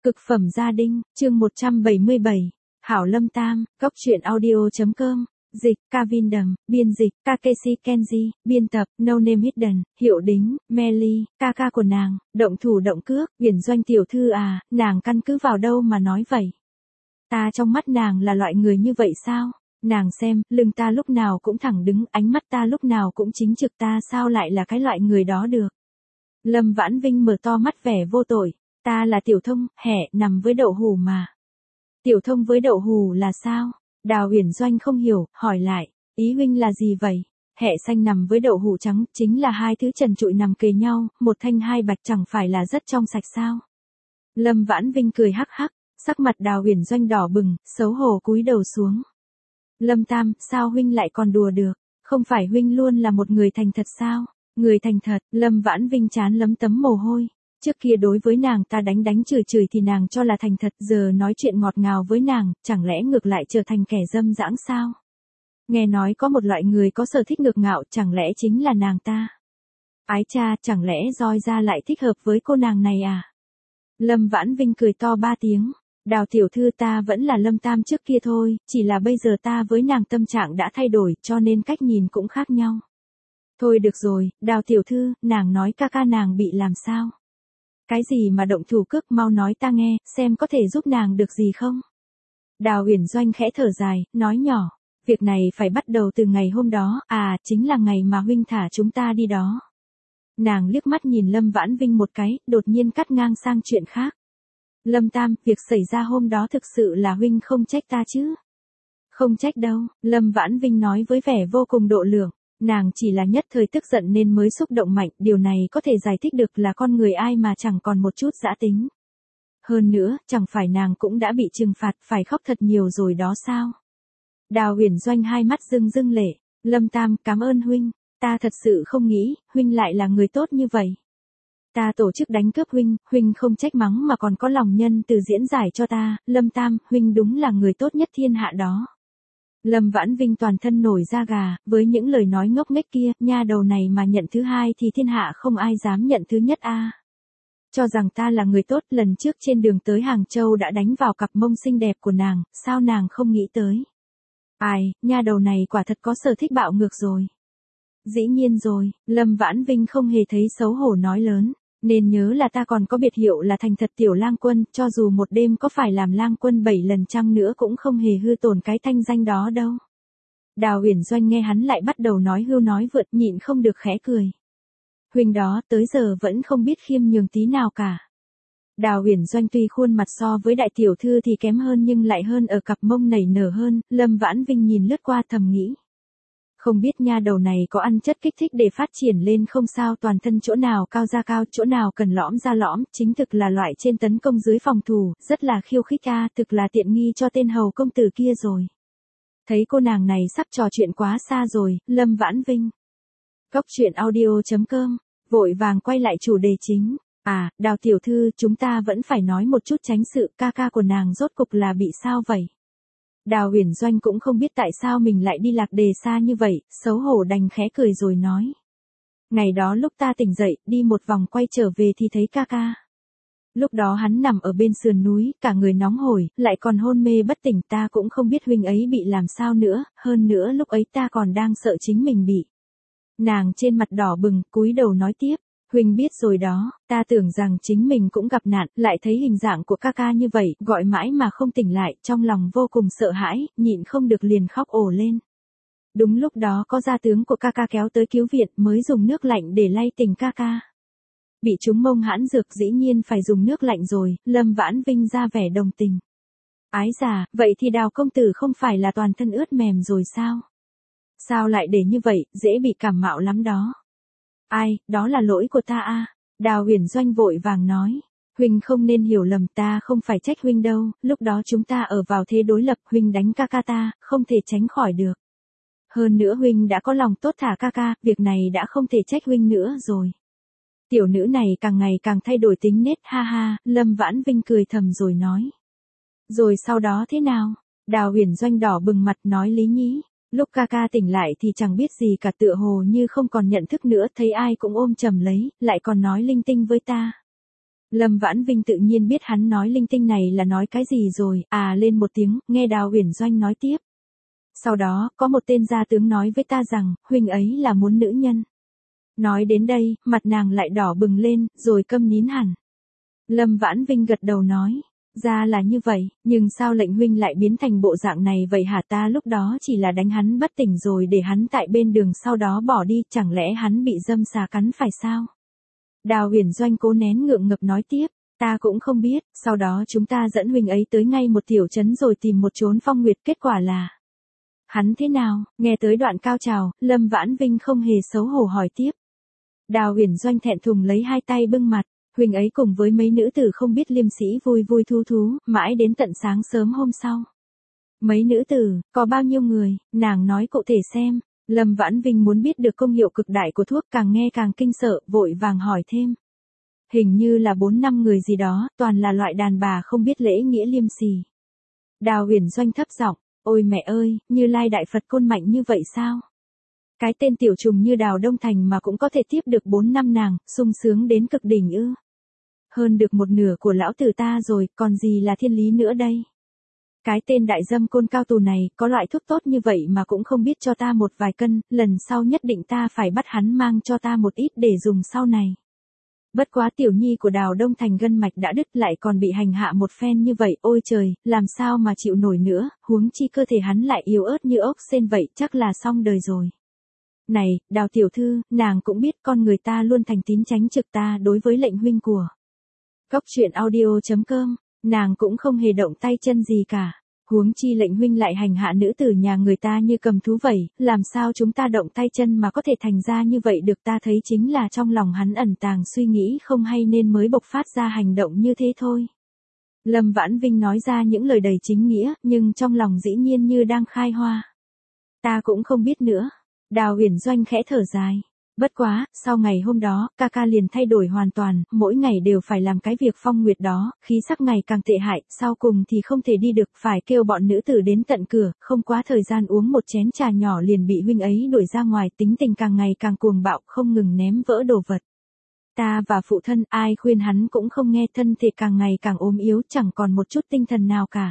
Cực phẩm gia đình, chương 177. Hảo Lâm Tam, Cốc truyện audio.com. Dịch, Kavin Đầm, biên dịch, Takeshi Kenji, biên tập, No Name Hidden, hiệu đính, Melly, ca của nàng, động thủ động cước, Uyển Doanh tiểu thư à, nàng căn cứ vào đâu mà nói vậy? Ta trong mắt nàng là loại người như vậy sao? Nàng xem, lưng ta lúc nào cũng thẳng đứng, ánh mắt ta lúc nào cũng chính trực, ta sao lại là cái loại người đó được? Lâm Vãn Vinh mở to mắt vẻ vô tội. Ta là Tiểu Thông, nằm với đậu hù mà. Tiểu Thông với đậu hù là sao? Đào Uyển Doanh không hiểu, hỏi lại, ý huynh là gì vậy? Hẹ xanh nằm với đậu hù trắng, chính là hai thứ trần trụi nằm kề nhau, một thanh hai bạch chẳng phải là rất trong sạch sao? Lâm Vãn Vinh cười hắc hắc, sắc mặt Đào Uyển Doanh đỏ bừng, xấu hổ cúi đầu xuống. Lâm Tam, sao huynh lại còn đùa được? Không phải huynh luôn là một người thành thật sao? Người thành thật, Lâm Vãn Vinh chán lấm tấm mồ hôi. Trước kia đối với nàng ta đánh chửi thì nàng cho là thành thật, giờ nói chuyện ngọt ngào với nàng, chẳng lẽ ngược lại trở thành kẻ dâm dãng sao? Nghe nói có một loại người có sở thích ngược ngạo, chẳng lẽ chính là nàng ta? Ái cha, chẳng lẽ roi ra lại thích hợp với cô nàng này à? Lâm Vãn Vinh cười to 3 tiếng, Đào tiểu thư, ta vẫn là Lâm Tam trước kia thôi, chỉ là bây giờ ta với nàng tâm trạng đã thay đổi, cho nên cách nhìn cũng khác nhau. Thôi được rồi, Đào tiểu thư, nàng nói ca nàng bị làm sao? Cái gì mà động thủ cước, mau nói ta nghe, xem có thể giúp nàng được gì không? Đào Uyển Doanh khẽ thở dài, nói nhỏ, việc này phải bắt đầu từ ngày hôm đó, chính là ngày mà huynh thả chúng ta đi đó. Nàng liếc mắt nhìn Lâm Vãn Vinh một cái, đột nhiên cắt ngang sang chuyện khác. Lâm Tam, việc xảy ra hôm đó thực sự là huynh không trách ta chứ? Không trách đâu, Lâm Vãn Vinh nói với vẻ vô cùng độ lượng. Nàng chỉ là nhất thời tức giận nên mới xúc động mạnh, điều này có thể giải thích được là con người ai mà chẳng còn một chút dã tính. Hơn nữa, chẳng phải nàng cũng đã bị trừng phạt, phải khóc thật nhiều rồi đó sao? Đào Uyển Doanh hai mắt rưng lệ, Lâm Tam, cảm ơn huynh, ta thật sự không nghĩ, huynh lại là người tốt như vậy. Ta tổ chức đánh cướp huynh không trách mắng mà còn có lòng nhân từ diễn giải cho ta, Lâm Tam, huynh đúng là người tốt nhất thiên hạ đó. Lâm Vãn Vinh toàn thân nổi da gà, với những lời nói ngốc nghếch kia, nha đầu này mà nhận thứ hai thì thiên hạ không ai dám nhận thứ nhất a. Cho rằng ta là người tốt, lần trước trên đường tới Hàng Châu đã đánh vào cặp mông xinh đẹp của nàng, sao nàng không nghĩ tới? Ai, nha đầu này quả thật có sở thích bạo ngược rồi. Dĩ nhiên rồi, Lâm Vãn Vinh không hề thấy xấu hổ nói lớn. Nên nhớ là ta còn có biệt hiệu là thành thật tiểu lang quân, cho dù một đêm có phải làm lang quân 7 lần chăng nữa cũng không hề hư tổn cái thanh danh đó đâu. Đào Uyển Doanh nghe hắn lại bắt đầu nói hưu nói vượt, nhịn không được khẽ cười. Huynh đó tới giờ vẫn không biết khiêm nhường tí nào cả. Đào Uyển Doanh tuy khuôn mặt so với đại tiểu thư thì kém hơn nhưng lại hơn ở cặp mông nảy nở hơn, Lâm Vãn Vinh nhìn lướt qua thầm nghĩ. Không biết nha đầu này có ăn chất kích thích để phát triển lên không sao, toàn thân chỗ nào cao ra cao, chỗ nào cần lõm ra lõm, chính thực là loại trên tấn công dưới phòng thủ, rất là khiêu khích thực là tiện nghi cho tên hầu công tử kia rồi. Thấy cô nàng này sắp trò chuyện quá xa rồi, Lâm Vãn Vinh. Cốc truyện audio.com, vội vàng quay lại chủ đề chính. Đào tiểu thư, chúng ta vẫn phải nói một chút tránh sự, ca của nàng rốt cục là bị sao vậy? Đào Uyển Doanh cũng không biết tại sao mình lại đi lạc đề xa như vậy, xấu hổ đành khẽ cười rồi nói. Ngày đó lúc ta tỉnh dậy, đi một vòng quay trở về thì thấy ca. Lúc đó hắn nằm ở bên sườn núi, cả người nóng hổi, lại còn hôn mê bất tỉnh, ta cũng không biết huynh ấy bị làm sao nữa, hơn nữa lúc ấy ta còn đang sợ chính mình bị. Nàng trên mặt đỏ bừng, cúi đầu nói tiếp. Huynh biết rồi đó, ta tưởng rằng chính mình cũng gặp nạn, lại thấy hình dạng của ca như vậy, gọi mãi mà không tỉnh lại, trong lòng vô cùng sợ hãi, nhịn không được liền khóc ồ lên. Đúng lúc đó có gia tướng của ca kéo tới cứu viện, mới dùng nước lạnh để lay tỉnh ca. Bị trúng mông hãn dược dĩ nhiên phải dùng nước lạnh rồi, Lâm Vãn Vinh ra vẻ đồng tình. Ái già, vậy thì Đào công tử không phải là toàn thân ướt mềm rồi sao? Sao lại để như vậy, dễ bị cảm mạo lắm đó. Ai, đó là lỗi của ta Đào Uyển Doanh vội vàng nói. Huynh không nên hiểu lầm, ta không phải trách huynh đâu, lúc đó chúng ta ở vào thế đối lập, huynh đánh ca ta, không thể tránh khỏi được. Hơn nữa huynh đã có lòng tốt thả ca, việc này đã không thể trách huynh nữa rồi. Tiểu nữ này càng ngày càng thay đổi tính nết, ha, Lâm Vãn Vinh cười thầm rồi nói. Rồi sau đó thế nào? Đào Uyển Doanh đỏ bừng mặt nói lý nhí. Lúc ca tỉnh lại thì chẳng biết gì cả, tựa hồ như không còn nhận thức nữa, thấy ai cũng ôm chầm lấy, lại còn nói linh tinh với ta. Lâm Vãn Vinh tự nhiên biết hắn nói linh tinh này là nói cái gì rồi, lên một tiếng, nghe Đào Uyển Doanh nói tiếp. Sau đó, có một tên gia tướng nói với ta rằng, huynh ấy là muốn nữ nhân. Nói đến đây, mặt nàng lại đỏ bừng lên, rồi câm nín hẳn. Lâm Vãn Vinh gật đầu nói, ra là như vậy, nhưng sao lệnh huynh lại biến thành bộ dạng này vậy hả? Ta lúc đó chỉ là đánh hắn bất tỉnh rồi để hắn tại bên đường sau đó bỏ đi, chẳng lẽ hắn bị dâm xà cắn phải sao? Đào Uyển Doanh cố nén ngượng ngập nói tiếp, ta cũng không biết, sau đó chúng ta dẫn huynh ấy tới ngay một tiểu trấn rồi tìm một chốn phong nguyệt, kết quả là... Hắn thế nào? Nghe tới đoạn cao trào, Lâm Vãn Vinh không hề xấu hổ hỏi tiếp. Đào Uyển Doanh thẹn thùng lấy hai tay bưng mặt, huynh ấy cùng với mấy nữ tử không biết liêm sĩ vui vui thú thú, mãi đến tận sáng sớm hôm sau. Mấy nữ tử, có bao nhiêu người, nàng nói cụ thể xem. Lâm Vãn Vinh muốn biết được công hiệu cực đại của thuốc, càng nghe càng kinh sợ, vội vàng hỏi thêm. Hình như là 4-5 người gì đó, toàn là loại đàn bà không biết lễ nghĩa liêm sỉ. Đào Uyển Doanh thấp giọng, ôi mẹ ơi, Như Lai Đại Phật Côn mạnh như vậy sao? Cái tên tiểu trùng như Đào Đông Thành mà cũng có thể tiếp được 4-5 nàng, sung sướng đến cực đỉnh ư? Hơn được một nửa của lão tử ta rồi, còn gì là thiên lý nữa đây? Cái tên đại dâm côn cao tù này, có loại thuốc tốt như vậy mà cũng không biết cho ta một vài cân, lần sau nhất định ta phải bắt hắn mang cho ta một ít để dùng sau này. Bất quá tiểu nhi của Đào Đông Thành gân mạch đã đứt lại còn bị hành hạ một phen như vậy, ôi trời, làm sao mà chịu nổi nữa, huống chi cơ thể hắn lại yếu ớt như ốc sên vậy, chắc là xong đời rồi. Này, Đào tiểu thư, nàng cũng biết con người ta luôn thành tín tránh trực ta đối với lệnh huynh của. Cóc truyện audio.com, nàng cũng không hề động tay chân gì cả. Huống chi lệnh huynh lại hành hạ nữ tử nhà người ta như cầm thú vậy, làm sao chúng ta động tay chân mà có thể thành ra như vậy được? Ta thấy chính là trong lòng hắn ẩn tàng suy nghĩ không hay nên mới bộc phát ra hành động như thế thôi. Lâm Vãn Vinh nói ra những lời đầy chính nghĩa, nhưng trong lòng dĩ nhiên như đang khai hoa. Ta cũng không biết nữa. Đào Uyển Doanh khẽ thở dài. Bất quá, sau ngày hôm đó, ca ca liền thay đổi hoàn toàn, mỗi ngày đều phải làm cái việc phong nguyệt đó, khí sắc ngày càng tệ hại, sau cùng thì không thể đi được, phải kêu bọn nữ tử đến tận cửa, không quá thời gian uống một chén trà nhỏ liền bị huynh ấy đuổi ra ngoài, tính tình càng ngày càng cuồng bạo, không ngừng ném vỡ đồ vật. Ta và phụ thân, ai khuyên hắn cũng không nghe, thân thể càng ngày càng ốm yếu, chẳng còn một chút tinh thần nào cả.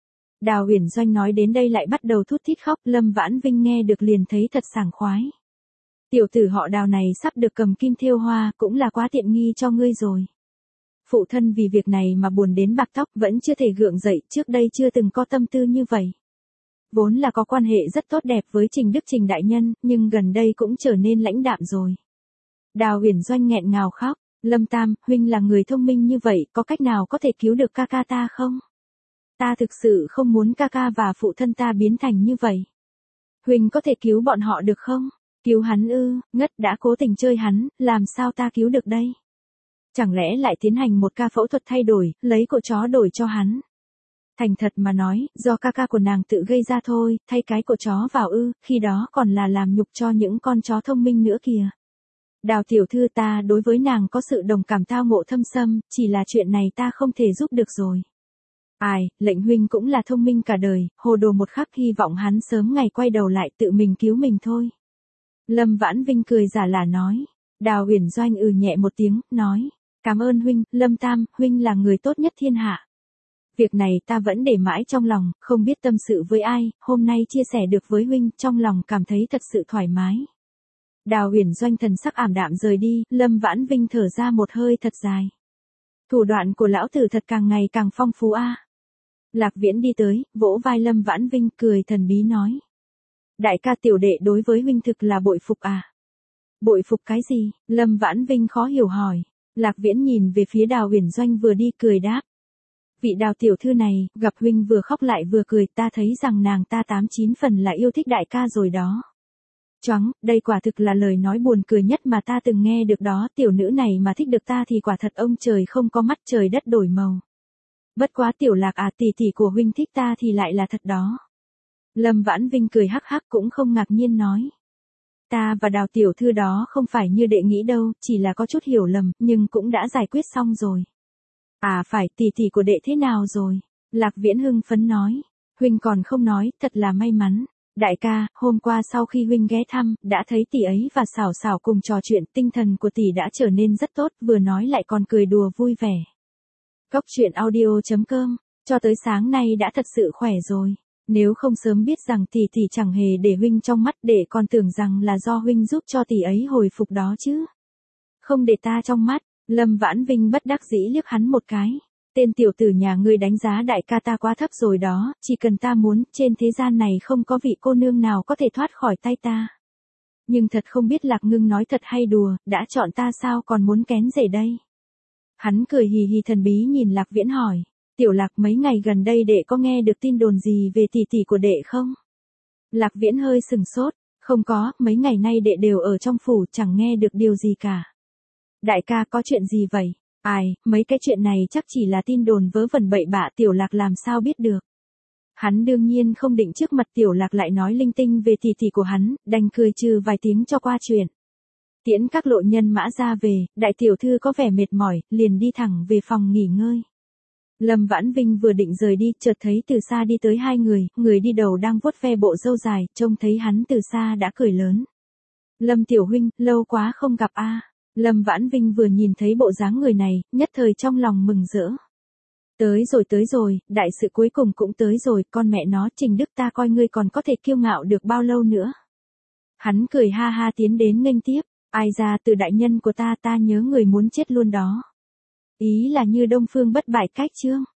Đào Uyển Doanh nói đến đây lại bắt đầu thút thít khóc, Lâm Vãn Vinh nghe được liền thấy thật sảng khoái. Tiểu tử họ Đào này sắp được cầm kim thêu hoa, cũng là quá tiện nghi cho ngươi rồi. Phụ thân vì việc này mà buồn đến bạc tóc, vẫn chưa thể gượng dậy, trước đây chưa từng có tâm tư như vậy. Vốn là có quan hệ rất tốt đẹp với Trình Đức Trình đại nhân, nhưng gần đây cũng trở nên lãnh đạm rồi. Đào Uyển Doanh nghẹn ngào khóc, Lâm Tam, huynh là người thông minh như vậy, có cách nào có thể cứu được ca ca ta không? Ta thực sự không muốn ca ca và phụ thân ta biến thành như vậy. Huynh có thể cứu bọn họ được không? Cứu hắn ư? Ngất đã cố tình chơi hắn, làm sao ta cứu được đây? Chẳng lẽ lại tiến hành một ca phẫu thuật thay đổi, lấy cổ chó đổi cho hắn? Thành thật mà nói, do ca ca của nàng tự gây ra thôi, thay cái cổ chó vào ư, khi đó còn là làm nhục cho những con chó thông minh nữa kìa. Đào tiểu thư, ta đối với nàng có sự đồng cảm tao ngộ thâm sâm, chỉ là chuyện này ta không thể giúp được rồi. Ai, lệnh huynh cũng là thông minh cả đời, hồ đồ một khắc, hy vọng hắn sớm ngày quay đầu lại tự mình cứu mình thôi. Lâm Vãn Vinh cười giả lả nói. Đào Uyển Doanh nhẹ một tiếng, nói. Cảm ơn huynh, Lâm Tam, huynh là người tốt nhất thiên hạ. Việc này ta vẫn để mãi trong lòng, không biết tâm sự với ai, hôm nay chia sẻ được với huynh, trong lòng cảm thấy thật sự thoải mái. Đào Uyển Doanh thần sắc ảm đạm rời đi, Lâm Vãn Vinh thở ra một hơi thật dài. Thủ đoạn của lão tử thật càng ngày càng phong phú a. Lạc Viễn đi tới, vỗ vai Lâm Vãn Vinh, cười thần bí nói. Đại ca tiểu đệ đối với huynh thực là bội phục à? Bội phục cái gì? Lâm Vãn Vinh khó hiểu hỏi. Lạc Viễn nhìn về phía Đào Uyển Doanh vừa đi cười đáp. Vị Đào tiểu thư này, gặp huynh vừa khóc lại vừa cười, ta thấy rằng nàng ta 8-9 phần là yêu thích đại ca rồi đó. Choáng, đây quả thực là lời nói buồn cười nhất mà ta từng nghe được đó, tiểu nữ này mà thích được ta thì quả thật ông trời không có mắt, trời đất đổi màu. Bất quá tiểu Lạc à, tỷ tỷ của huynh thích ta thì lại là thật đó. Lâm Vãn Vinh cười hắc hắc cũng không ngạc nhiên nói. Ta và Đào tiểu thư đó không phải như đệ nghĩ đâu, chỉ là có chút hiểu lầm, nhưng cũng đã giải quyết xong rồi. À phải, tỷ tỷ của đệ thế nào rồi? Lạc Viễn hưng phấn nói. Huynh còn không nói, thật là may mắn. Đại ca, hôm qua sau khi huynh ghé thăm, đã thấy tỷ ấy và Xảo Xảo cùng trò chuyện, tinh thần của tỷ đã trở nên rất tốt, vừa nói lại còn cười đùa vui vẻ. Cóc truyện audio.com, cho tới sáng nay đã thật sự khỏe rồi. Nếu không sớm biết rằng tỷ chẳng hề để huynh trong mắt, để còn tưởng rằng là do huynh giúp cho tỷ ấy hồi phục đó chứ. Không để ta trong mắt, Lâm Vãn Vinh bất đắc dĩ liếc hắn một cái. Tên tiểu tử nhà ngươi đánh giá đại ca ta quá thấp rồi đó, chỉ cần ta muốn, trên thế gian này không có vị cô nương nào có thể thoát khỏi tay ta. Nhưng thật không biết Lạc Ngưng nói thật hay đùa, đã chọn ta sao còn muốn kén rể đây. Hắn cười hì hì thần bí nhìn Lạc Viễn hỏi, tiểu Lạc mấy ngày gần đây đệ có nghe được tin đồn gì về tỷ của đệ không? Lạc Viễn hơi sừng sốt, không có, mấy ngày nay đệ đều ở trong phủ chẳng nghe được điều gì cả. Đại ca có chuyện gì vậy? Ai, mấy cái chuyện này chắc chỉ là tin đồn vớ vẩn bậy bạ, tiểu Lạc làm sao biết được. Hắn đương nhiên không định trước mặt tiểu Lạc lại nói linh tinh về tỷ của hắn, đành cười trừ vài tiếng cho qua chuyện. Tiễn các lộ nhân mã ra về, đại tiểu thư có vẻ mệt mỏi, liền đi thẳng về phòng nghỉ ngơi. Lâm Vãn Vinh vừa định rời đi, chợt thấy từ xa đi tới hai người đi đầu đang vuốt ve bộ râu dài, trông thấy hắn từ xa đã cười lớn. Lâm tiểu huynh, lâu quá không gặp a. Lâm Vãn Vinh vừa nhìn thấy bộ dáng người này, nhất thời trong lòng mừng rỡ. Tới rồi, đại sự cuối cùng cũng tới rồi, con mẹ nó, Trình Đức ta coi ngươi còn có thể kiêu ngạo được bao lâu nữa. Hắn cười ha ha tiến đến nghênh tiếp, ai ra từ đại nhân của ta nhớ người muốn chết luôn đó. Ý là như Đông Phương Bất Bại cách chương.